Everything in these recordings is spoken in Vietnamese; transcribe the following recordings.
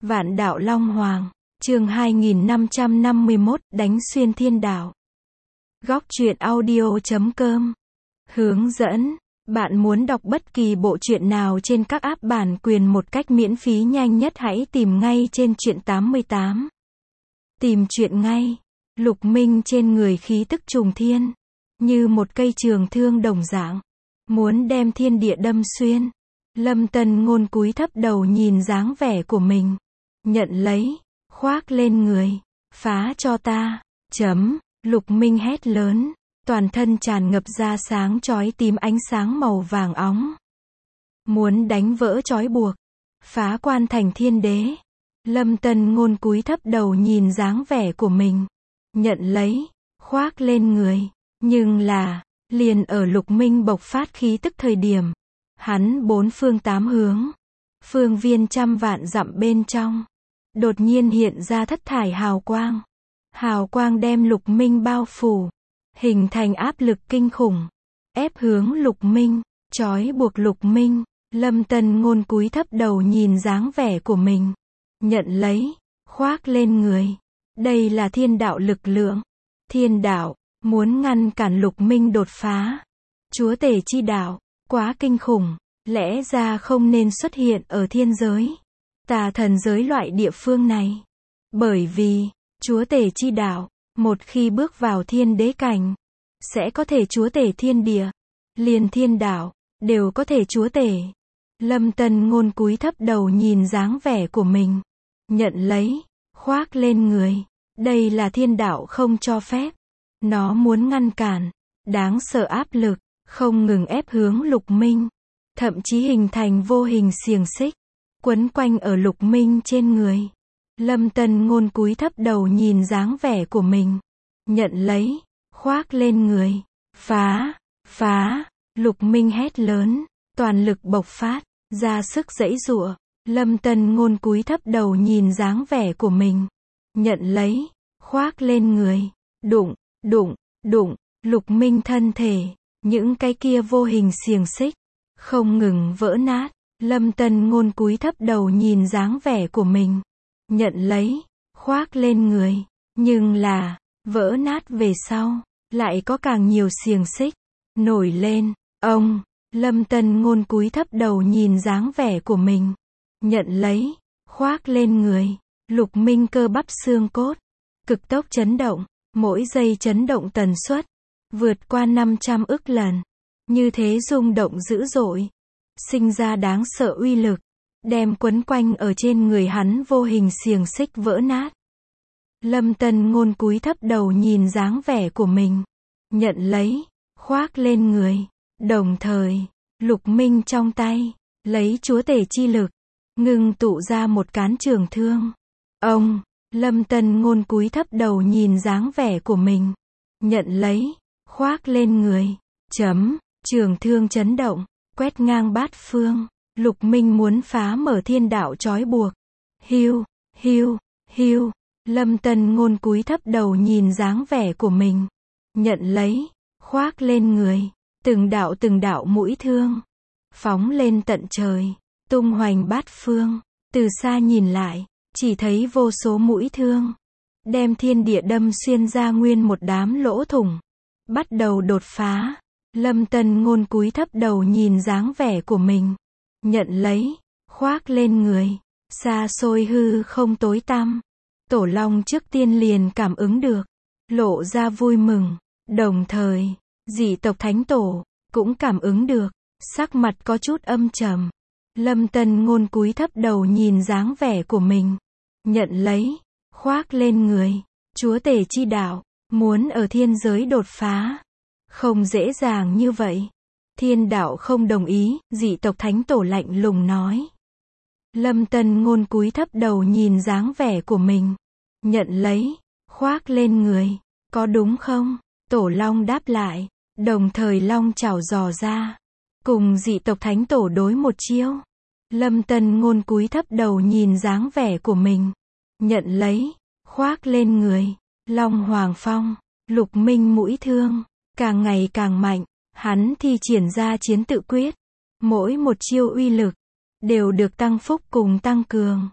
Vạn đạo Long Hoàng, chương 2551, đánh xuyên thiên đạo. Góc truyện audio.com. Hướng dẫn, bạn muốn đọc bất kỳ bộ truyện nào trên các app bản quyền một cách miễn phí nhanh nhất hãy tìm ngay trên truyện 88. Tìm truyện ngay. Lục Minh trên người khí tức trùng thiên, như một cây trường thương đồng dạng, muốn đem thiên địa đâm xuyên. Lâm Tân Ngôn cúi thấp đầu nhìn dáng vẻ của mình, nhận lấy, khoác lên người, phá cho ta, Lục Minh hét lớn, toàn thân tràn ngập ra sáng chói tím ánh sáng màu vàng óng. Muốn đánh vỡ trói buộc, phá quan thành thiên đế. Lâm Tân Ngôn cúi thấp đầu nhìn dáng vẻ của mình, nhận lấy, khoác lên người, nhưng là, liền ở Lục Minh bộc phát khí tức thời điểm, hắn bốn phương tám hướng, phương viên trăm vạn dặm bên trong, đột nhiên hiện ra thất thải hào quang. Hào quang đem Lục Minh bao phủ, hình thành áp lực kinh khủng, ép hướng Lục Minh, trói buộc Lục Minh. Lâm Tân Ngôn cúi thấp đầu nhìn dáng vẻ của mình, nhận lấy, khoác lên người. Đây là thiên đạo lực lượng. Thiên đạo, muốn ngăn cản Lục Minh đột phá. Chúa tể chi đạo, quá kinh khủng, lẽ ra không nên xuất hiện ở thiên giới, tà thần giới loại địa phương này. Bởi vì, chúa tể chi đạo, một khi bước vào thiên đế cảnh, sẽ có thể chúa tể thiên địa, liền thiên đạo, đều có thể chúa tể. Lâm Tân Ngôn cúi thấp đầu nhìn dáng vẻ của mình, nhận lấy, khoác lên người. Đây là thiên đạo không cho phép. Nó muốn ngăn cản, đáng sợ áp lực, không ngừng ép hướng Lục Minh, thậm chí hình thành vô hình xiềng xích, quấn quanh ở Lục Minh trên người. Lâm Tân Ngôn cúi thấp đầu nhìn dáng vẻ của mình, nhận lấy, khoác lên người, phá, Lục Minh hét lớn, toàn lực bộc phát, ra sức giãy giụa. Lâm Tân Ngôn cúi thấp đầu nhìn dáng vẻ của mình, nhận lấy, khoác lên người, đụng, Lục Minh thân thể, những cái kia vô hình xiềng xích, không ngừng vỡ nát. Lâm Tân Ngôn cúi thấp đầu nhìn dáng vẻ của mình, nhận lấy, khoác lên người, nhưng là, vỡ nát về sau, lại có càng nhiều xiềng xích, nổi lên. Lâm Tân Ngôn cúi thấp đầu nhìn dáng vẻ của mình, nhận lấy, khoác lên người. Lục Minh cơ bắp xương cốt, cực tốc chấn động, mỗi giây chấn động tần suất, vượt qua 500 ức lần. Như thế rung động dữ dội, sinh ra đáng sợ uy lực, đem quấn quanh ở trên người hắn vô hình xiềng xích vỡ nát. Lâm Tân Ngôn cúi thấp đầu nhìn dáng vẻ của mình, nhận lấy, khoác lên người. Đồng thời, Lục Minh trong tay, lấy chúa tể chi lực, ngưng tụ ra một cán trường thương. Lâm Tân Ngôn cúi thấp đầu nhìn dáng vẻ của mình, nhận lấy, khoác lên người. Trường thương chấn động, quét ngang bát phương. Lục Minh muốn phá mở thiên đạo trói buộc. Hiu. Lâm Tân Ngôn cúi thấp đầu nhìn dáng vẻ của mình, nhận lấy, khoác lên người. Từng đạo mũi thương, phóng lên tận trời, tung hoành bát phương. Từ xa nhìn lại, chỉ thấy vô số mũi thương, đem thiên địa đâm xuyên ra nguyên một đám lỗ thủng, bắt đầu đột phá. Lâm Tân Ngôn cúi thấp đầu nhìn dáng vẻ của mình, nhận lấy, khoác lên người. Xa xôi hư không tối tăm, Tổ Long trước tiên liền cảm ứng được, lộ ra vui mừng. Đồng thời, dị tộc Thánh Tổ cũng cảm ứng được, sắc mặt có chút âm trầm. Lâm Tân Ngôn cúi thấp đầu nhìn dáng vẻ của mình, nhận lấy, khoác lên người. Chúa tể chi đạo, muốn ở thiên giới đột phá, không dễ dàng như vậy. Thiên đạo không đồng ý, dị tộc Thánh Tổ lạnh lùng nói. Lâm Tân Ngôn cúi thấp đầu nhìn dáng vẻ của mình, nhận lấy, khoác lên người. Có đúng không? Tổ Long đáp lại, đồng thời long chảo giò ra, cùng dị tộc Thánh Tổ đối một chiêu. Lâm Tân Ngôn cúi thấp đầu nhìn dáng vẻ của mình, nhận lấy, khoác lên người. Long Hoàng Phong, Lục Minh mũi thương, càng ngày càng mạnh, hắn thi triển ra chiến tự quyết. Mỗi một chiêu uy lực, đều được tăng phúc cùng tăng cường.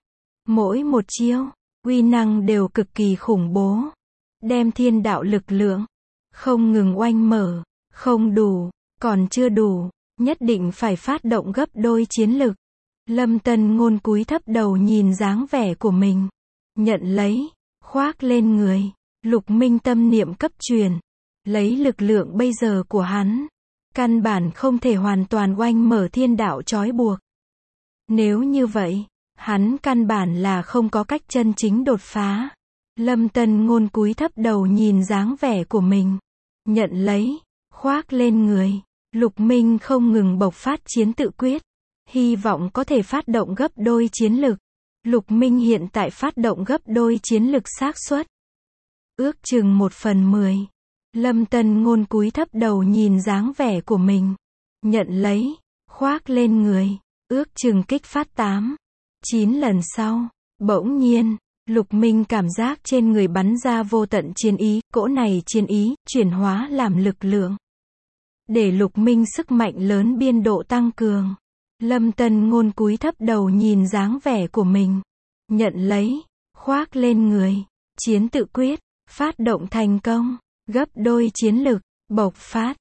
Mỗi một chiêu, uy năng đều cực kỳ khủng bố. Đem thiên đạo lực lượng, không ngừng oanh mở, không đủ, còn chưa đủ, nhất định phải phát động gấp đôi chiến lực. Lâm Tân Ngôn cúi thấp đầu nhìn dáng vẻ của mình. Nhận lấy, khoác lên người, Lục Minh tâm niệm cấp truyền. Lấy lực lượng bây giờ của hắn, căn bản không thể hoàn toàn oanh mở thiên đạo trói buộc. Nếu như vậy, hắn căn bản là không có cách chân chính đột phá. Lâm Tân Ngôn cúi thấp đầu nhìn dáng vẻ của mình. Nhận lấy, khoác lên người, Lục Minh không ngừng bộc phát chiến tự quyết. Hy vọng có thể phát động gấp đôi chiến lực. Lục Minh hiện tại phát động gấp đôi chiến lực xác suất ước chừng 1/10. Lâm Tân Ngôn cúi thấp đầu nhìn dáng vẻ của mình. Nhận lấy, khoác lên người, ước chừng kích phát 8-9 lần sau. Bỗng nhiên, Lục Minh cảm giác trên người bắn ra vô tận chiến ý, cỗ này chiến ý, chuyển hóa làm lực lượng. Để Lục Minh sức mạnh lớn biên độ tăng cường. Lâm Tân Ngôn cúi thấp đầu nhìn dáng vẻ của mình. Nhận lấy, khoác lên người, chiến tự quyết, phát động thành công, gấp đôi chiến lực, bộc phát,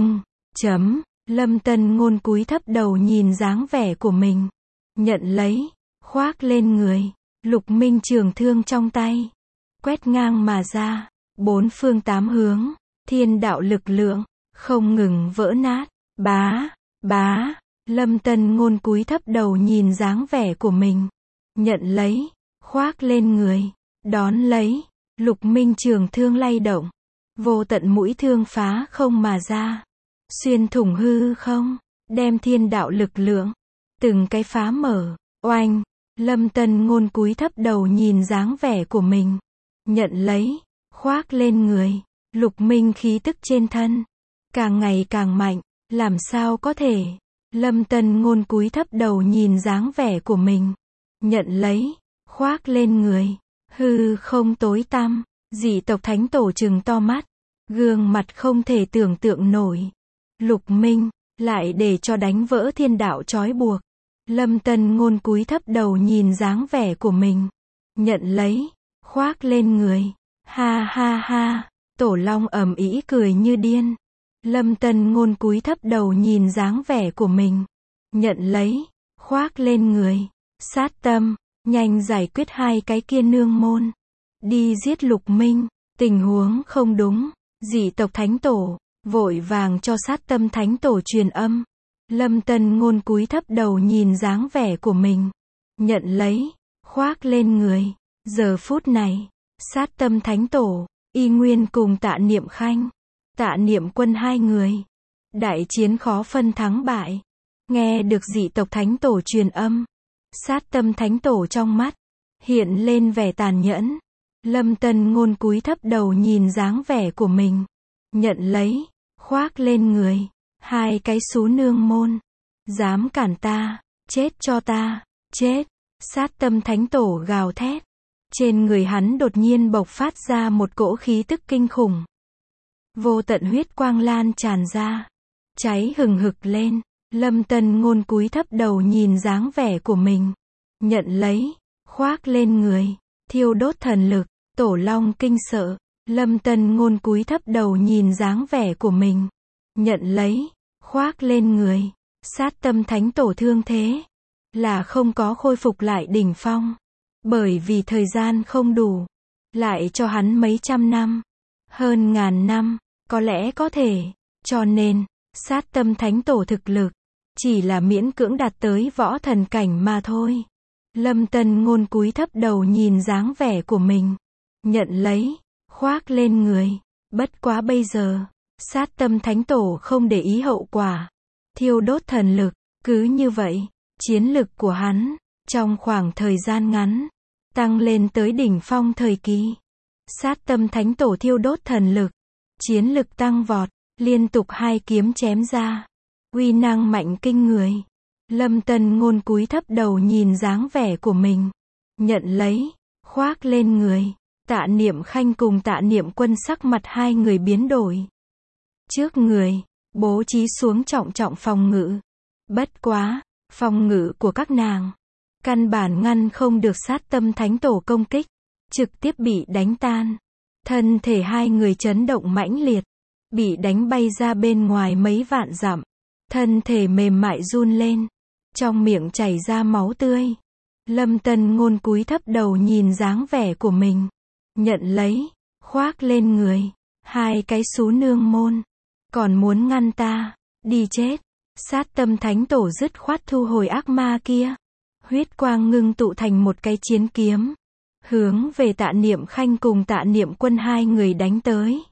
Lâm Tân Ngôn cúi thấp đầu nhìn dáng vẻ của mình. Nhận lấy, khoác lên người, Lục Minh trường thương trong tay, quét ngang mà ra, bốn phương tám hướng, thiên đạo lực lượng, không ngừng vỡ nát, bá. Lâm Tân Ngôn cúi thấp đầu nhìn dáng vẻ của mình. Nhận lấy, khoác lên người, đón lấy, Lục Minh trường thương lay động. Vô tận mũi thương phá không mà ra. Xuyên thủng hư không, đem thiên đạo lực lượng, từng cái phá mở, oanh. Lâm Tân Ngôn cúi thấp đầu nhìn dáng vẻ của mình. Nhận lấy, khoác lên người, Lục Minh khí tức trên thân, càng ngày càng mạnh, làm sao có thể. Lâm Tân Ngôn cúi thấp đầu nhìn dáng vẻ của mình. Nhận lấy, khoác lên người, hư không tối tăm, dị tộc thánh tổ trừng to mắt, gương mặt không thể tưởng tượng nổi. Lục Minh, lại để cho đánh vỡ thiên đạo trói buộc. Lâm Tân Ngôn cúi thấp đầu nhìn dáng vẻ của mình. Nhận lấy, khoác lên người, ha, Tổ Long ầm ĩ cười như điên. Lâm Tân Ngôn cúi thấp đầu nhìn dáng vẻ của mình. Nhận lấy, khoác lên người, sát tâm, nhanh giải quyết hai cái kia nương môn. Đi giết Lục Minh, tình huống không đúng, dị tộc thánh tổ, vội vàng cho sát tâm thánh tổ truyền âm. Lâm Tân Ngôn cúi thấp đầu nhìn dáng vẻ của mình. Nhận lấy, khoác lên người. Giờ phút này, sát tâm thánh tổ, Y Nguyên cùng Tạ Niệm Khanh, Tạ Niệm Quân hai người. Đại chiến khó phân thắng bại. Nghe được dị tộc thánh tổ truyền âm. Sát tâm thánh tổ trong mắt, hiện lên vẻ tàn nhẫn. Lâm Tân Ngôn cúi thấp đầu nhìn dáng vẻ của mình. Nhận lấy, khoác lên người. Hai cái xú nương môn. Dám cản ta, chết cho ta, chết. Sát tâm thánh tổ gào thét. Trên người hắn đột nhiên bộc phát ra một cỗ khí tức kinh khủng. Vô tận huyết quang lan tràn ra. Cháy hừng hực lên. Lâm Tân Ngôn cúi thấp đầu nhìn dáng vẻ của mình. Nhận lấy, khoác lên người. Thiêu đốt thần lực. Tổ Long kinh sợ. Lâm Tân Ngôn cúi thấp đầu nhìn dáng vẻ của mình. Nhận lấy, khoác lên người. Sát tâm thánh tổ thương thế, là không có khôi phục lại đỉnh phong. Bởi vì thời gian không đủ. Lại cho hắn mấy trăm năm. Hơn ngàn năm, có lẽ có thể. Cho nên, sát tâm thánh tổ thực lực, chỉ là miễn cưỡng đạt tới võ thần cảnh mà thôi. Lâm Tân Ngôn cúi thấp đầu nhìn dáng vẻ của mình. Nhận lấy, khoác lên người. Bất quá bây giờ, sát tâm thánh tổ không để ý hậu quả. Thiêu đốt thần lực, cứ như vậy, chiến lực của hắn, trong khoảng thời gian ngắn, tăng lên tới đỉnh phong thời kỳ. Sát tâm thánh tổ thiêu đốt thần lực, chiến lực tăng vọt, liên tục hai kiếm chém ra. Uy năng mạnh kinh người. Lâm Tân Ngôn cúi thấp đầu nhìn dáng vẻ của mình. Nhận lấy, khoác lên người. Tạ Niệm Khanh cùng Tạ Niệm Quân sắc mặt hai người biến đổi. Trước người, bố trí xuống trọng phòng ngự. Bất quá, phòng ngự của các nàng, căn bản ngăn không được sát tâm thánh tổ công kích, trực tiếp bị đánh tan. Thân thể hai người chấn động mãnh liệt, bị đánh bay ra bên ngoài mấy vạn dặm, thân thể mềm mại run lên, trong miệng chảy ra máu tươi. Lâm Tân Ngôn cúi thấp đầu nhìn dáng vẻ của mình, nhận lấy, khoác lên người, hai cái xú nương môn, còn muốn ngăn ta, đi chết. Sát tâm thánh tổ dứt khoát thu hồi ác ma kia, huyết quang ngưng tụ thành một cái chiến kiếm, hướng về Tạ Niệm Khanh cùng Tạ Niệm Quân hai người đánh tới.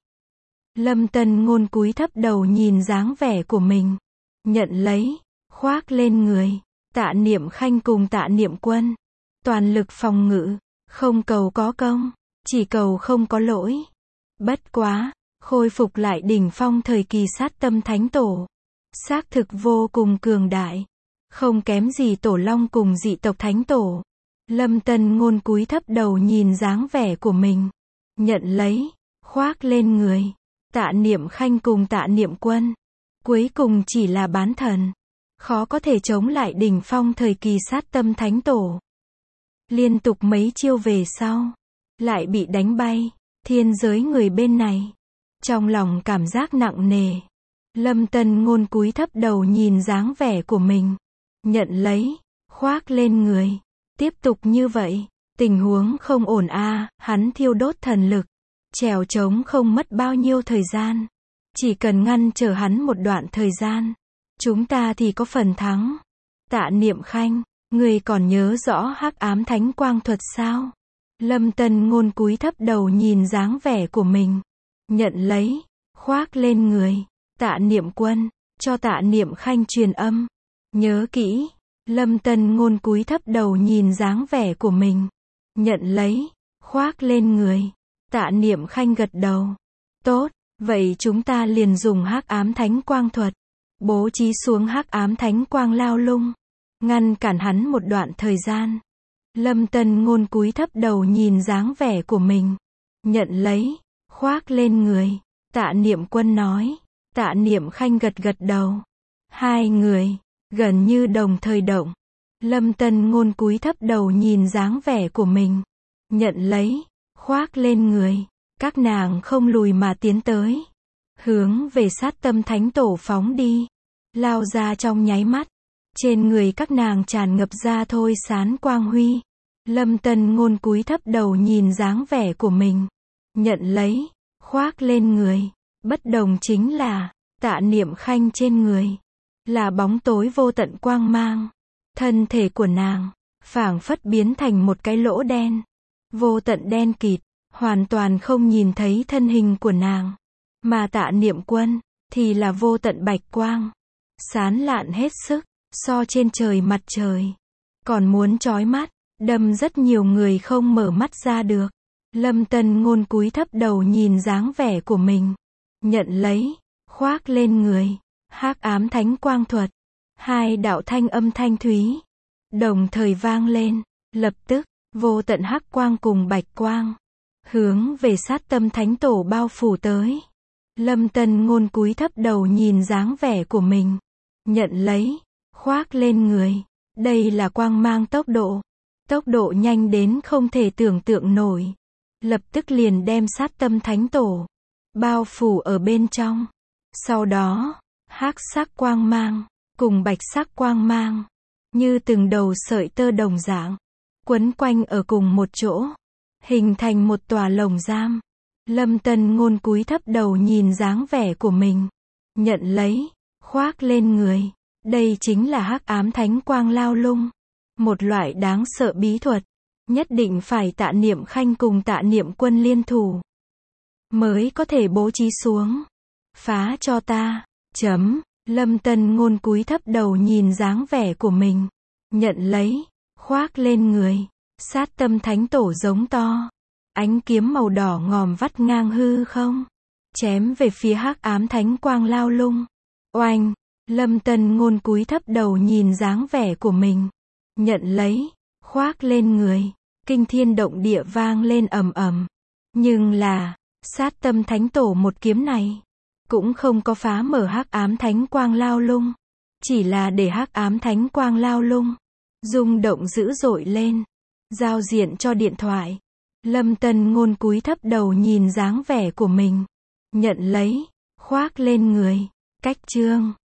Lâm Tân Ngôn cúi thấp đầu nhìn dáng vẻ của mình, nhận lấy, khoác lên người, Tạ Niệm Khanh cùng Tạ Niệm Quân, toàn lực phòng ngự, không cầu có công, chỉ cầu không có lỗi. Bất quá, khôi phục lại đỉnh phong thời kỳ sát tâm thánh tổ, xác thực vô cùng cường đại, không kém gì tổ long cùng dị tộc thánh tổ. Lâm Tân Ngôn cúi thấp đầu nhìn dáng vẻ của mình, nhận lấy, khoác lên người, Tạ Niệm Khanh cùng Tạ Niệm Quân, cuối cùng chỉ là bán thần, khó có thể chống lại đỉnh phong thời kỳ sát tâm thánh tổ. Liên tục mấy chiêu về sau, lại bị đánh bay. Thiên giới người bên này, trong lòng cảm giác nặng nề. Lâm Tân Ngôn cúi thấp đầu nhìn dáng vẻ của mình, nhận lấy, khoác lên người. Tiếp tục như vậy, tình huống không ổn a, hắn thiêu đốt thần lực, trèo trống không mất bao nhiêu thời gian, chỉ cần ngăn trở hắn một đoạn thời gian, chúng ta thì có phần thắng. Tạ Niệm Khanh, người còn nhớ rõ Hắc Ám Thánh Quang thuật sao? Lâm Tân Ngôn cúi thấp đầu nhìn dáng vẻ của mình, nhận lấy, khoác lên người. Tạ Niệm Quân, cho Tạ Niệm Khanh truyền âm, nhớ kỹ. Lâm Tân Ngôn cúi thấp đầu nhìn dáng vẻ của mình, nhận lấy, khoác lên người. Tạ Niệm Khanh gật đầu, tốt, vậy chúng ta liền dùng Hắc Ám Thánh Quang thuật, bố trí xuống Hắc Ám Thánh Quang lao lung, ngăn cản hắn một đoạn thời gian. Lâm Tân Ngôn cúi thấp đầu nhìn dáng vẻ của mình, nhận lấy, khoác lên người. Tạ Niệm Quân nói. Tạ Niệm Khanh gật gật đầu. Hai người gần như đồng thời động. Lâm Tân Ngôn cúi thấp đầu nhìn dáng vẻ của mình, nhận lấy, khoác lên người. Các nàng không lùi mà tiến tới, hướng về sát tâm thánh tổ phóng đi, lao ra trong nháy mắt. Trên người các nàng tràn ngập ra thôi sán quang huy. Lâm Tân Ngôn cúi thấp đầu nhìn dáng vẻ của mình, nhận lấy, khoác lên người. Bất đồng chính là, Tạ Niệm Khanh trên người là bóng tối vô tận quang mang. Thân thể của nàng phảng phất biến thành một cái lỗ đen, vô tận đen kịt, hoàn toàn không nhìn thấy thân hình của nàng. Mà Tạ Niệm Quân thì là vô tận bạch quang, sáng lạn hết sức, so trên trời mặt trời còn muốn chói mắt, đâm rất nhiều người không mở mắt ra được. Lâm Tân Ngôn cúi thấp đầu nhìn dáng vẻ của mình, nhận lấy, khoác lên người. Hắc Ám Thánh Quang thuật. Hai đạo thanh âm thanh thúy đồng thời vang lên, lập tức vô tận hắc quang cùng bạch quang hướng về sát tâm thánh tổ bao phủ tới. Lâm Tân Ngôn cúi thấp đầu nhìn dáng vẻ của mình, nhận lấy, khoác lên người. Đây là quang mang tốc độ nhanh đến không thể tưởng tượng nổi, lập tức liền đem sát tâm thánh tổ bao phủ ở bên trong. Sau đó, hắc sắc quang mang cùng bạch sắc quang mang như từng đầu sợi tơ đồng dạng quấn quanh ở cùng một chỗ, hình thành một tòa lồng giam. Lâm Tân Ngôn cúi thấp đầu nhìn dáng vẻ của mình, nhận lấy, khoác lên người. Đây chính là Hắc Ám Thánh Quang lao lung, một loại đáng sợ bí thuật, nhất định phải Tạ Niệm Khanh cùng Tạ Niệm Quân liên thủ mới có thể bố trí xuống. Phá cho ta. Lâm Tân Ngôn cúi thấp đầu nhìn dáng vẻ của mình, nhận lấy, khoác lên người. Sát tâm thánh tổ giống to, ánh kiếm màu đỏ ngòm vắt ngang hư không, chém về phía Hắc Ám Thánh Quang lao lung. Oanh! Lâm Tân Ngôn cúi thấp đầu nhìn dáng vẻ của mình, nhận lấy, khoác lên người. Kinh thiên động địa vang lên ầm ầm. Nhưng là, sát tâm thánh tổ một kiếm này cũng không có phá mở Hắc Ám Thánh Quang lao lung, chỉ là để Hắc Ám Thánh Quang lao lung rung động dữ dội lên. Giao diện cho điện thoại. Lâm Tân Ngôn cúi thấp đầu nhìn dáng vẻ của mình. Nhận lấy, khoác lên người. Cách chương